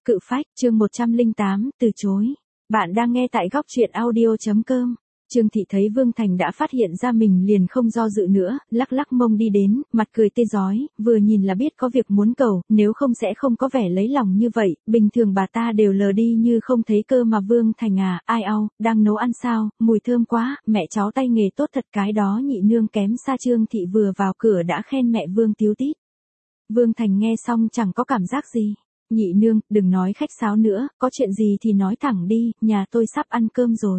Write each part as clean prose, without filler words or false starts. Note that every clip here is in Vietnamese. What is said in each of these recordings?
Cự phách, chương 108, từ chối. Bạn đang nghe tại góc truyện audio.com. Trương Thị thấy Vương Thành đã phát hiện ra mình liền không do dự nữa, lắc lắc mông đi đến, mặt cười tươi rói, vừa nhìn là biết có việc muốn cầu, nếu không sẽ không có vẻ lấy lòng như vậy, bình thường bà ta đều lờ đi như không thấy cơ mà. Vương Thành à, ai au, đang nấu ăn sao, mùi thơm quá, mẹ cháu tay nghề tốt thật, cái đó nhị nương kém xa. Trương Thị vừa vào cửa đã khen mẹ Vương tíu tít. Vương Thành nghe xong chẳng có cảm giác gì. Nhị nương, đừng nói khách sáo nữa, có chuyện gì thì nói thẳng đi, nhà tôi sắp ăn cơm rồi.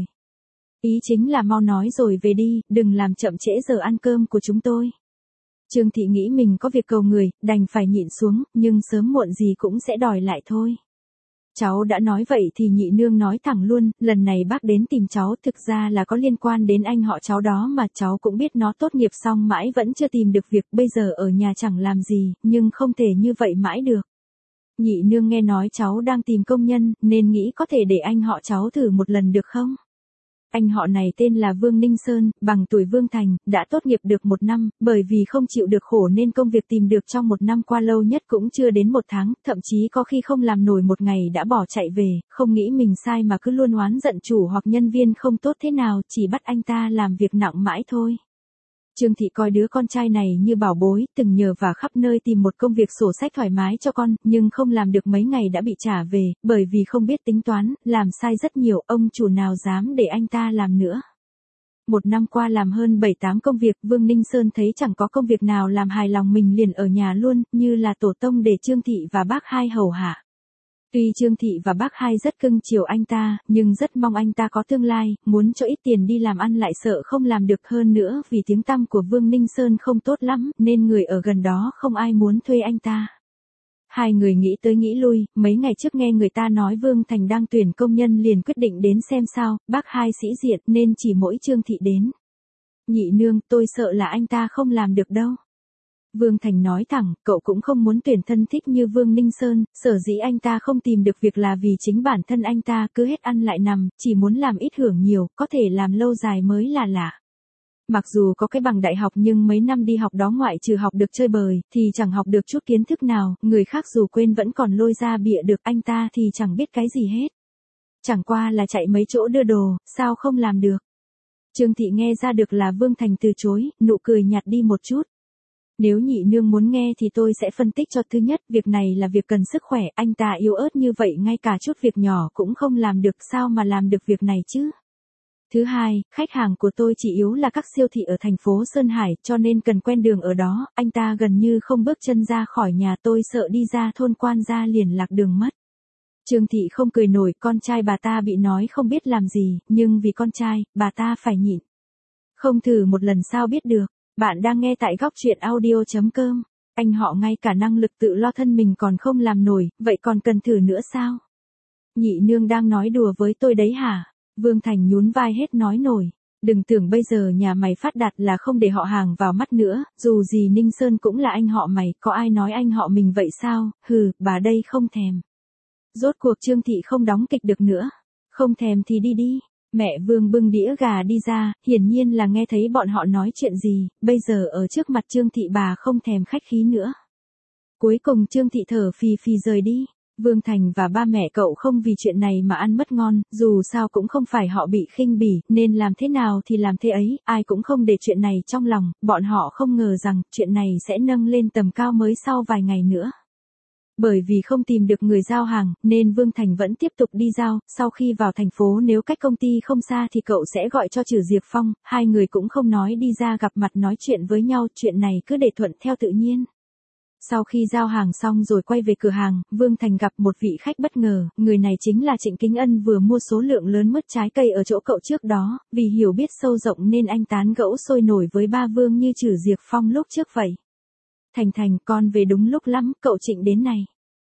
Ý chính là mau nói rồi về đi, đừng làm chậm trễ giờ ăn cơm của chúng tôi. Trương Thị nghĩ mình có việc cầu người, đành phải nhịn xuống, nhưng sớm muộn gì cũng sẽ đòi lại thôi. Cháu đã nói vậy thì nhị nương nói thẳng luôn, lần này bác đến tìm cháu thực ra là có liên quan đến anh họ cháu đó mà. Cháu cũng biết nó tốt nghiệp xong mãi vẫn chưa tìm được việc, bây giờ ở nhà chẳng làm gì, nhưng không thể như vậy mãi được. Nhị nương nghe nói cháu đang tìm công nhân, nên nghĩ có thể để anh họ cháu thử một lần được không? Anh họ này tên là Vương Ninh Sơn, bằng tuổi Vương Thành, đã tốt nghiệp được 1 năm, bởi vì không chịu được khổ nên công việc tìm được trong 1 năm qua lâu nhất cũng chưa đến 1 tháng, thậm chí có khi không làm nổi 1 ngày đã bỏ chạy về, không nghĩ mình sai mà cứ luôn oán giận chủ hoặc nhân viên không tốt thế nào, chỉ bắt anh ta làm việc nặng mãi thôi. Trương Thị coi đứa con trai này như bảo bối, từng nhờ vả khắp nơi tìm một công việc sổ sách thoải mái cho con, nhưng không làm được mấy ngày đã bị trả về, bởi vì không biết tính toán, làm sai rất nhiều, ông chủ nào dám để anh ta làm nữa. 1 năm qua làm hơn 7-8 công việc, Vương Ninh Sơn thấy chẳng có công việc nào làm hài lòng mình liền ở nhà luôn, như là tổ tông để Trương Thị và bác hai hầu hạ. Tuy Trương Thị và bác hai rất cưng chiều anh ta, nhưng rất mong anh ta có tương lai, muốn cho ít tiền đi làm ăn lại sợ không làm được, hơn nữa vì tiếng tăm của Vương Ninh Sơn không tốt lắm, nên người ở gần đó không ai muốn thuê anh ta. Hai người nghĩ tới nghĩ lui, mấy ngày trước nghe người ta nói Vương Thành đang tuyển công nhân liền quyết định đến xem sao, bác hai sĩ diện nên chỉ mỗi Trương Thị đến. Nhị nương, tôi sợ là anh ta không làm được đâu. Vương Thành nói thẳng, cậu cũng không muốn tuyển thân thích như Vương Ninh Sơn, sở dĩ anh ta không tìm được việc là vì chính bản thân anh ta cứ hết ăn lại nằm, chỉ muốn làm ít hưởng nhiều, có thể làm lâu dài mới là lạ. Mặc dù có cái bằng đại học nhưng mấy năm đi học đó ngoại trừ học được chơi bời, thì chẳng học được chút kiến thức nào, người khác dù quên vẫn còn lôi ra bịa được, anh ta thì chẳng biết cái gì hết. Chẳng qua là chạy mấy chỗ đưa đồ, sao không làm được. Trương Thị nghe ra được là Vương Thành từ chối, nụ cười nhạt đi một chút. Nếu nhị nương muốn nghe thì tôi sẽ phân tích cho. Thứ nhất, việc này là việc cần sức khỏe, anh ta yếu ớt như vậy ngay cả chút việc nhỏ cũng không làm được, sao mà làm được việc này chứ. Thứ hai, khách hàng của tôi chỉ yếu là các siêu thị ở thành phố Sơn Hải, cho nên cần quen đường ở đó, anh ta gần như không bước chân ra khỏi nhà, tôi sợ đi ra thôn Quan Gia liền lạc đường mất. Trương Thị không cười nổi, con trai bà ta bị nói không biết làm gì, nhưng vì con trai, bà ta phải nhịn. Không thử một lần sao biết được. Bạn đang nghe tại góc truyện audio.com. Anh họ ngay cả năng lực tự lo thân mình còn không làm nổi, vậy còn cần thử nữa sao? Nhị nương đang nói đùa với tôi đấy hả? Vương Thành nhún vai hết nói nổi. Đừng tưởng bây giờ nhà mày phát đạt là không để họ hàng vào mắt nữa, dù gì Ninh Sơn cũng là anh họ mày, có ai nói anh họ mình vậy sao? Hừ, bà đây không thèm. Rốt cuộc Trương Thị không đóng kịch được nữa. Không thèm thì đi đi. Mẹ Vương bưng đĩa gà đi ra, hiển nhiên là nghe thấy bọn họ nói chuyện gì, bây giờ ở trước mặt Trương Thị bà không thèm khách khí nữa. Cuối cùng Trương Thị thở phì phì rời đi. Vương Thành và ba mẹ cậu không vì chuyện này mà ăn mất ngon, dù sao cũng không phải họ bị khinh bỉ, nên làm thế nào thì làm thế ấy, ai cũng không để chuyện này trong lòng, bọn họ không ngờ rằng chuyện này sẽ nâng lên tầm cao mới sau vài ngày nữa. Bởi vì không tìm được người giao hàng, nên Vương Thành vẫn tiếp tục đi giao, sau khi vào thành phố nếu cách công ty không xa thì cậu sẽ gọi cho Trử Diệp Phong, hai người cũng không nói đi ra gặp mặt nói chuyện với nhau, chuyện này cứ để thuận theo tự nhiên. Sau khi giao hàng xong rồi quay về cửa hàng, Vương Thành gặp một vị khách bất ngờ, người này chính là Trịnh Kính Ân vừa mua số lượng lớn mứt trái cây ở chỗ cậu trước đó, vì hiểu biết sâu rộng nên anh tán gẫu sôi nổi với ba Vương như Trử Diệp Phong lúc trước vậy. Thành, con về đúng lúc lắm, cậu Trịnh đến này.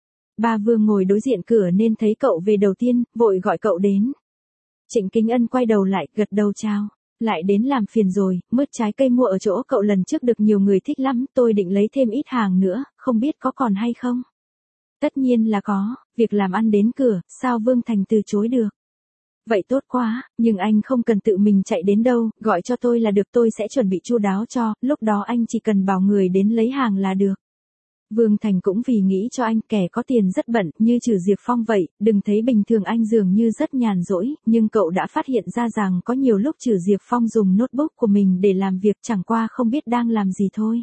Ba Vương ngồi đối diện cửa nên thấy cậu về đầu tiên, vội gọi cậu đến. Trịnh Kính Ân quay đầu lại, gật đầu chào. Lại đến làm phiền rồi, mứt trái cây mua ở chỗ cậu lần trước được nhiều người thích lắm, tôi định lấy thêm ít hàng nữa, không biết có còn hay không? Tất nhiên là có, việc làm ăn đến cửa, sao Vương Thành từ chối được? Vậy tốt quá, nhưng anh không cần tự mình chạy đến đâu, gọi cho tôi là được, tôi sẽ chuẩn bị chu đáo cho, lúc đó anh chỉ cần bảo người đến lấy hàng là được. Vương Thành cũng vì nghĩ cho anh, kẻ có tiền rất bận, như Trử Diệp Phong vậy, đừng thấy bình thường anh dường như rất nhàn rỗi, nhưng cậu đã phát hiện ra rằng có nhiều lúc Trử Diệp Phong dùng notebook của mình để làm việc, chẳng qua không biết đang làm gì thôi.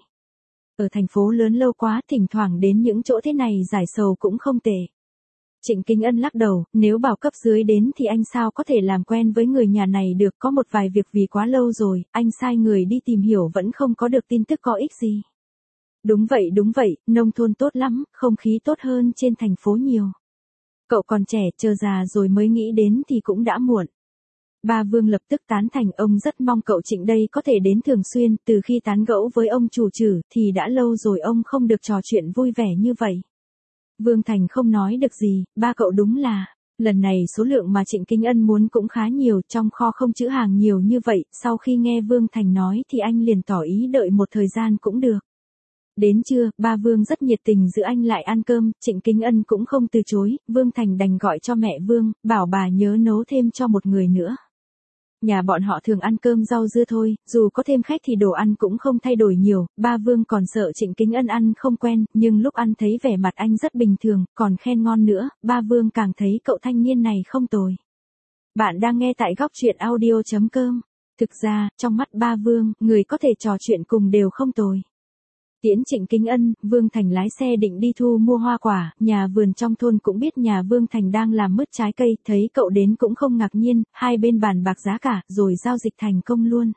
Ở thành phố lớn lâu quá, thỉnh thoảng đến những chỗ thế này giải sầu cũng không tệ. Trịnh Kính Ân lắc đầu, nếu bảo cấp dưới đến thì anh sao có thể làm quen với người nhà này được, có một vài việc vì quá lâu rồi, anh sai người đi tìm hiểu vẫn không có được tin tức có ích gì. Đúng vậy, nông thôn tốt lắm, không khí tốt hơn trên thành phố nhiều. Cậu còn trẻ, chờ già rồi mới nghĩ đến thì cũng đã muộn. Ba Vương lập tức tán thành, ông rất mong cậu Trịnh đây có thể đến thường xuyên, từ khi tán gẫu với ông chủ Trử thì đã lâu rồi ông không được trò chuyện vui vẻ như vậy. Vương Thành không nói được gì, ba cậu đúng là, lần này số lượng mà Trịnh Kính Ân muốn cũng khá nhiều, trong kho không trữ hàng nhiều như vậy, sau khi nghe Vương Thành nói thì anh liền tỏ ý đợi một thời gian cũng được. Đến trưa, ba Vương rất nhiệt tình giữ anh lại ăn cơm, Trịnh Kính Ân cũng không từ chối, Vương Thành đành gọi cho mẹ Vương, bảo bà nhớ nấu thêm cho một người nữa. Nhà bọn họ thường ăn cơm rau dưa thôi, dù có thêm khách thì đồ ăn cũng không thay đổi nhiều, ba Vương còn sợ Trịnh Kính Ân ăn không quen, nhưng lúc ăn thấy vẻ mặt anh rất bình thường, còn khen ngon nữa, ba Vương càng thấy cậu thanh niên này không tồi. Bạn đang nghe tại góc truyện audio.com. Thực ra, trong mắt ba Vương, người có thể trò chuyện cùng đều không tồi. Tiễn Trịnh Kính Ân, Vương Thành lái xe định đi thu mua hoa quả, nhà vườn trong thôn cũng biết nhà Vương Thành đang làm mứt trái cây, thấy cậu đến cũng không ngạc nhiên, hai bên bàn bạc giá cả, rồi giao dịch thành công luôn.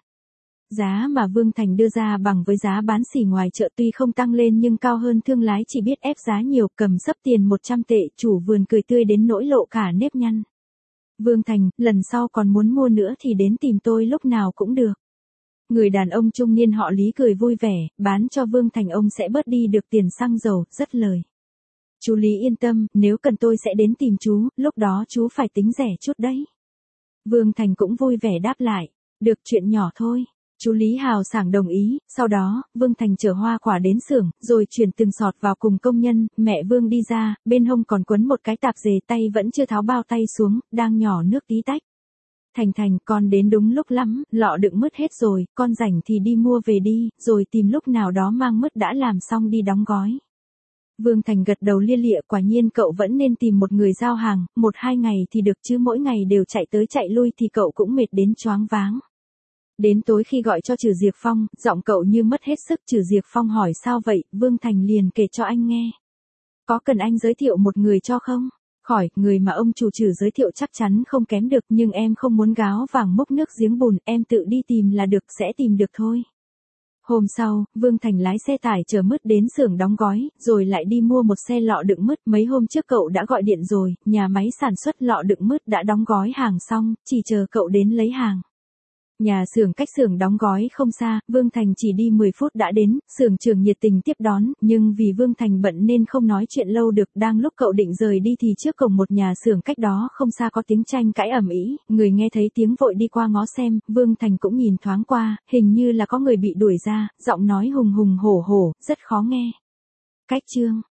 Giá mà Vương Thành đưa ra bằng với giá bán xỉ ngoài chợ tuy không tăng lên nhưng cao hơn, thương lái chỉ biết ép giá nhiều, cầm sấp tiền 100 tệ, chủ vườn cười tươi đến nỗi lộ cả nếp nhăn. Vương Thành, lần sau còn muốn mua nữa thì đến tìm tôi lúc nào cũng được. Người đàn ông trung niên họ Lý cười vui vẻ, bán cho Vương Thành ông sẽ bớt đi được tiền xăng dầu, rất lời. Chú Lý yên tâm, nếu cần tôi sẽ đến tìm chú, lúc đó chú phải tính rẻ chút đấy. Vương Thành cũng vui vẻ đáp lại, được, chuyện nhỏ thôi. Chú Lý hào sảng đồng ý, sau đó, Vương Thành chở hoa quả đến xưởng, rồi chuyển từng sọt vào cùng công nhân, mẹ Vương đi ra, bên hông còn quấn một cái tạp dề, tay vẫn chưa tháo bao tay xuống, đang nhỏ nước tí tách. Thành, con đến đúng lúc lắm, lọ đựng mứt hết rồi, con rảnh thì đi mua về đi, rồi tìm lúc nào đó mang mứt đã làm xong đi đóng gói. Vương Thành gật đầu lia lịa, quả nhiên cậu vẫn nên tìm một người giao hàng, 1-2 ngày thì được chứ mỗi ngày đều chạy tới chạy lui thì cậu cũng mệt đến choáng váng. Đến tối khi gọi cho Trử Diệp Phong, giọng cậu như mất hết sức. Trử Diệp Phong hỏi sao vậy, Vương Thành liền kể cho anh nghe. Có cần anh giới thiệu một người cho không? Khỏi, người mà ông chủ Trử giới thiệu chắc chắn không kém được, nhưng em không muốn gáo vàng múc nước giếng bùn, em tự đi tìm là được, sẽ tìm được thôi. Hôm sau, Vương Thành lái xe tải chở mứt đến xưởng đóng gói, rồi lại đi mua một xe lọ đựng mứt. Mấy hôm trước cậu đã gọi điện rồi, nhà máy sản xuất lọ đựng mứt đã đóng gói hàng xong, chỉ chờ cậu đến lấy hàng. Nhà xưởng cách xưởng đóng gói không xa, Vương Thành chỉ đi 10 phút đã đến, xưởng trưởng nhiệt tình tiếp đón, nhưng vì Vương Thành bận nên không nói chuyện lâu được. Đang lúc cậu định rời đi thì trước cổng một nhà xưởng cách đó không xa có tiếng tranh cãi ầm ĩ, người nghe thấy tiếng vội đi qua ngó xem, Vương Thành cũng nhìn thoáng qua, hình như là có người bị đuổi ra, giọng nói hùng hùng hổ hổ, rất khó nghe. Cách chương